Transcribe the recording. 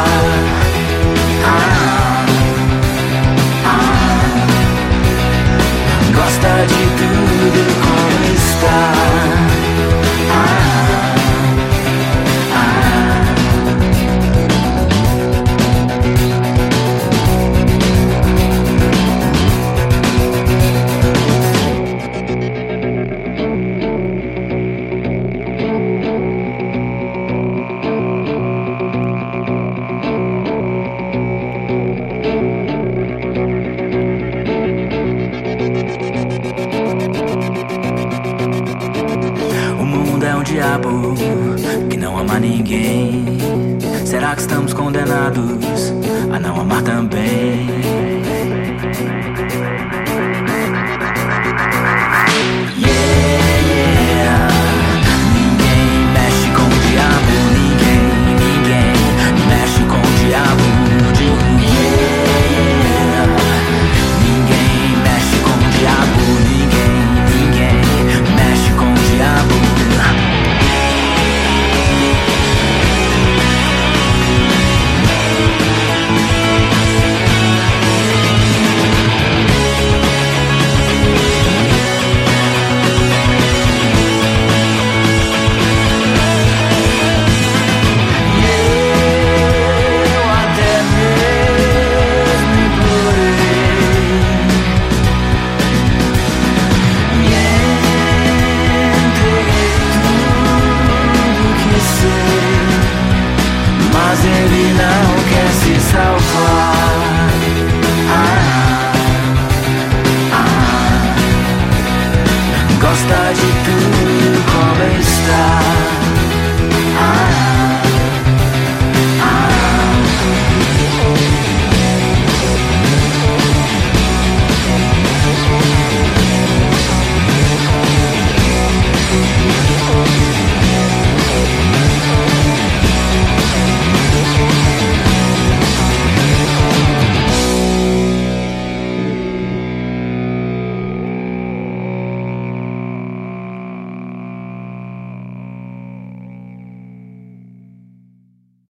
Gosta de tudo como está. O mundo é um diabo que não ama ninguém. Será que estamos condenados a não amar também? Yeah. Ninguém mexe com o diabo. Ninguém mexe com o diabo. Yeah. Ninguém mexe com o diabo. Ninguém mexe com o diabo. Mas ele não quer se salvar.